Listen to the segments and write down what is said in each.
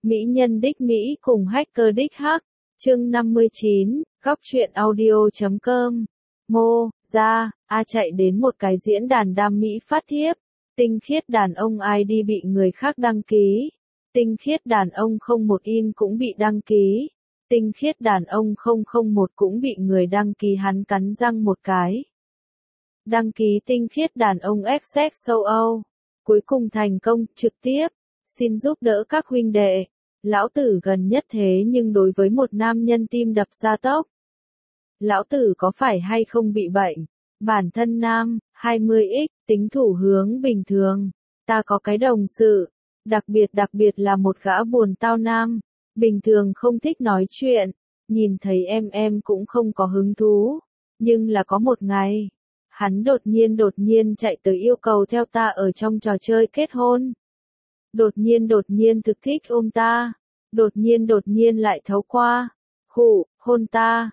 Mỹ nhân đích Mỹ cùng hacker đích hack. Chương 59, góc truyện audio.com. Mô, ra, chạy đến một cái diễn đàn đam mỹ phát thiếp. Tinh khiết đàn ông ID bị người khác đăng ký. Tinh khiết đàn ông 01 in cũng bị đăng ký. Tinh khiết đàn ông 001 cũng bị người đăng ký, hắn cắn răng một cái. Đăng ký tinh khiết đàn ông XX châu Âu. Cuối cùng thành công, trực tiếp. Xin giúp đỡ các huynh đệ. Lão tử gần nhất thế nhưng đối với một nam nhân tim đập gia tốc. Lão tử có phải hay không bị bệnh? Bản thân nam, 20x, tính thủ hướng bình thường. Ta có cái đồng sự. Đặc biệt là một gã buồn tao nam. Bình thường không thích nói chuyện. Nhìn thấy em cũng không có hứng thú. Nhưng là có một ngày. Hắn đột nhiên chạy tới yêu cầu theo ta ở trong trò chơi kết hôn. Đột nhiên thực thích ôm ta. Đột nhiên lại thấu qua. Hôn ta,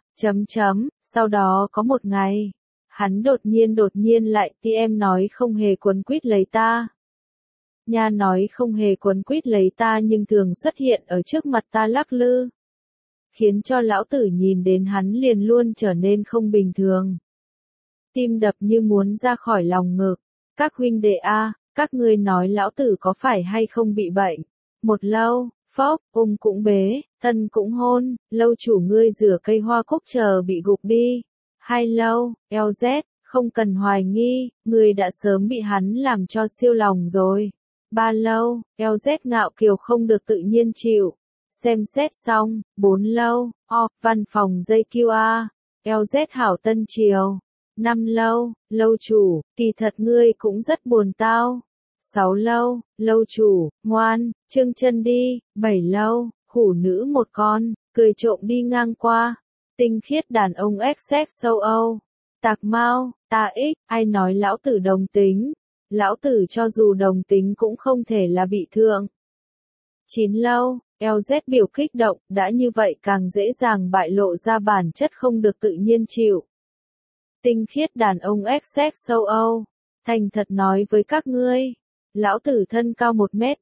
Sau đó có một ngày. Hắn đột nhiên lại thì em nói không hề quấn quýt lấy ta. Nha nói không hề quấn quýt lấy ta nhưng thường xuất hiện ở trước mặt ta lắc lư. Khiến cho lão tử nhìn đến hắn liền luôn trở nên không bình thường. Tim đập như muốn ra khỏi lòng ngực. Các huynh đệ các ngươi nói lão tử có phải hay không bị bệnh? Một lâu, phốc, ôm cũng bế, thân cũng hôn, lâu chủ ngươi rửa cây hoa cúc chờ bị gục đi. Hai lâu, LZ, không cần hoài nghi, ngươi đã sớm bị hắn làm cho siêu lòng rồi. Ba lâu, LZ ngạo kiều không được tự nhiên chịu. Xem xét xong, 4 lâu, văn phòng dây QR, LZ hảo tân triều. 5 lâu, lâu chủ, kỳ thật ngươi cũng rất buồn tao. 6 lâu, lâu chủ, ngoan, trương chân đi. 7 lâu, hủ nữ một con, cười trộm đi ngang qua. Tinh khiết đàn ông XX châu Âu. Tạc mau, ta ai nói lão tử đồng tính. Lão tử cho dù đồng tính cũng không thể là bị thương. 9 lâu, LZ biểu kích động, đã như vậy càng dễ dàng bại lộ ra bản chất không được tự nhiên chịu. Tinh khiết đàn ông XX châu Âu. Thành thật nói với các ngươi. Lão tử thân cao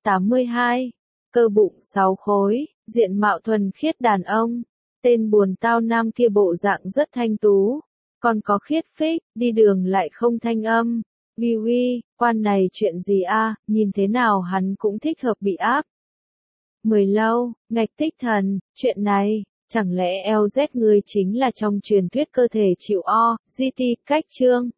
1m82. Cơ bụng 6 khối. Diện mạo thuần khiết đàn ông. Tên buồn tao nam kia bộ dạng rất thanh tú. Còn có khiết phích, đi đường lại không thanh âm. Uy, quan này chuyện gì nhìn thế nào hắn cũng thích hợp bị áp. 10 lâu, ngạch tích thần, chuyện này. Chẳng lẽ LZ ngươi chính là trong truyền thuyết cơ thể chịu GT cách chương?